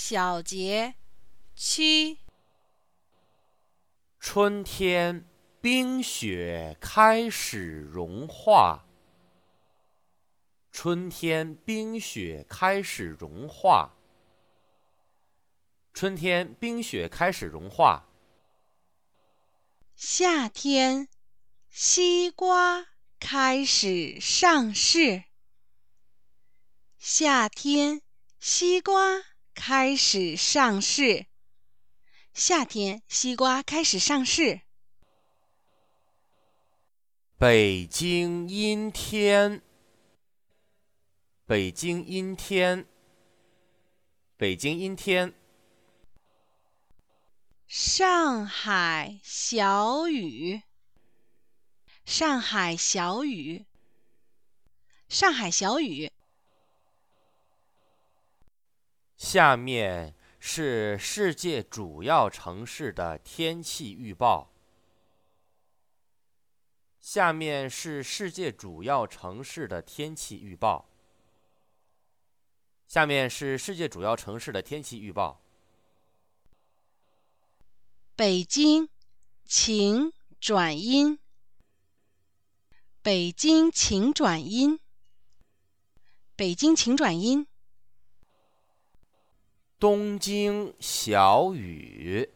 小节七。 春天冰雪开始融化，春天冰雪开始融化，春天冰雪开始融化。 夏天西瓜开始上市，夏天西瓜开始上市，夏天西瓜开始上市。 北京阴天，北京阴天，北京阴天。 上海小雨，上海小雨，上海小雨。 下面是世界主要城市的天气预报。下面是世界主要城市的天气预报。下面是世界主要城市的天气预报。 北京晴转阴，北京晴转阴，北京晴转阴。 东京小雨，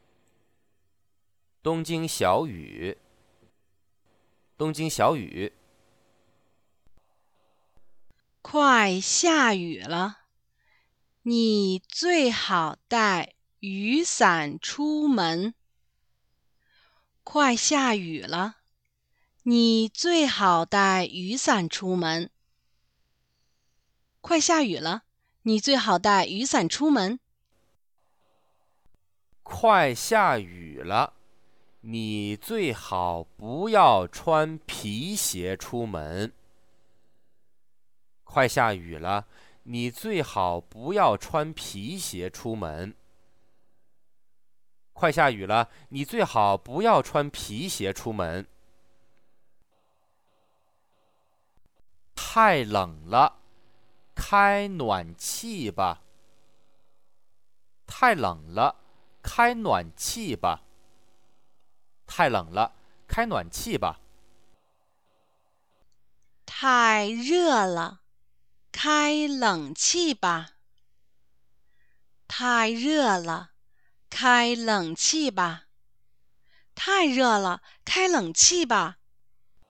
东京小雨，东京小雨。 快下雨了，你最好带雨伞出门。快下雨了，你最好带雨伞出门。快下雨了，你最好带雨伞出门。 快下雨了，你最好不要穿皮鞋出门。快下雨了，你最好不要穿皮鞋出门。快下雨了，你最好不要穿皮鞋出门。太冷了，开暖气吧。太冷了，开暖气吧。太冷了，开暖气吧。 太热了，开冷气吧。太热了，开冷气吧。太热了，开冷气吧。